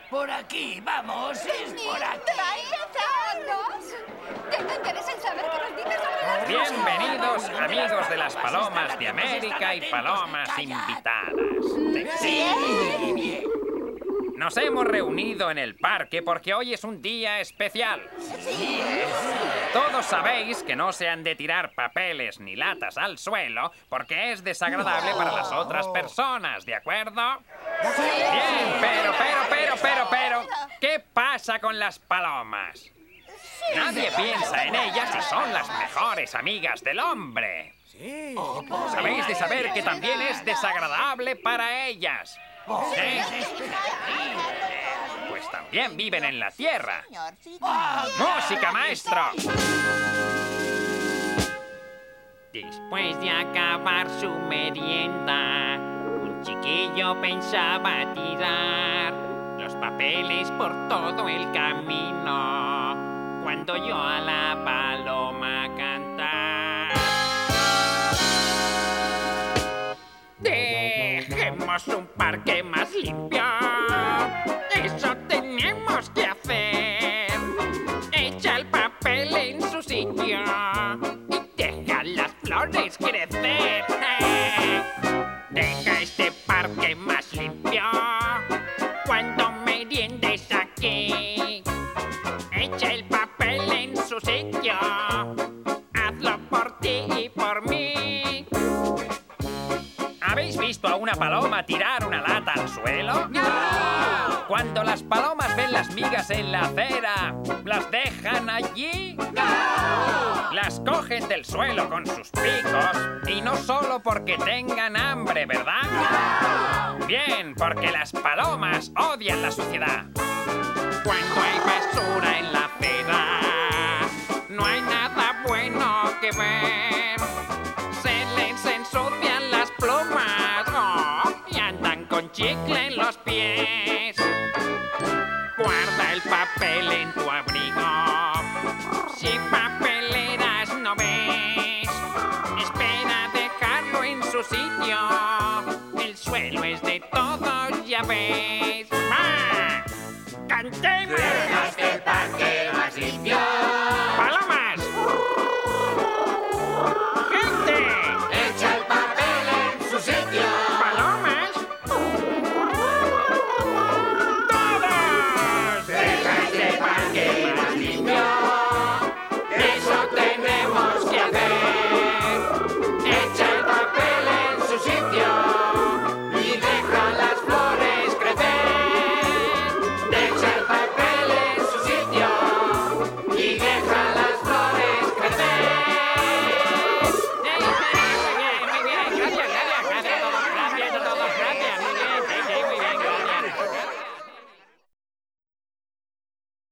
Por aquí, vamos, es por aquí. Tengo interés en saber qué nos dices sobre las Bienvenidos, amigos de las palomas de América y palomas invitadas. Sí, bien. Nos hemos reunido en el parque porque hoy es un día especial. Todos sabéis que no se han de tirar papeles ni latas al suelo porque es desagradable para las otras personas, ¿de acuerdo? Bien, pero, ¿qué pasa con las palomas? Nadie piensa en ellas y son las mejores amigas del hombre. Sabéis de saber que también es desagradable para ellas. Pues también viven en la tierra. ¡Música, maestro! Después de acabar su merienda, un chiquillo pensaba tirar los papeles por todo el camino cuando oyó a la paloma cantar. Dejemos un parque más limpio, eso tenemos que hacer. Echa el papel en su sitio y deja las flores crecer. Deja este parque más limpio cuando meriendes aquí. Echa el papel en su sitio, hazlo por ti y por mí. ¿Habéis visto a una paloma tirar una lata al suelo? ¡No! Cuando las palomas ven las migas en la acera, ¿las dejan allí? ¡No! Las cogen del suelo con sus picos y no solo porque tengan hambre, ¿verdad? ¡No! Bien, porque las palomas odian la suciedad. Cuando hay basura en la acera, no hay nada bueno que ver. Se les ensucian las plumas, y andan con chicle en los pies. Guarda el papel en tu abrigo, si papeleras no ves. Espera dejarlo en su sitio, el suelo es de todos, ya ves. ¡Ah! ¡Cantemos! Dejaste el parque más limpio. ¡Paloma!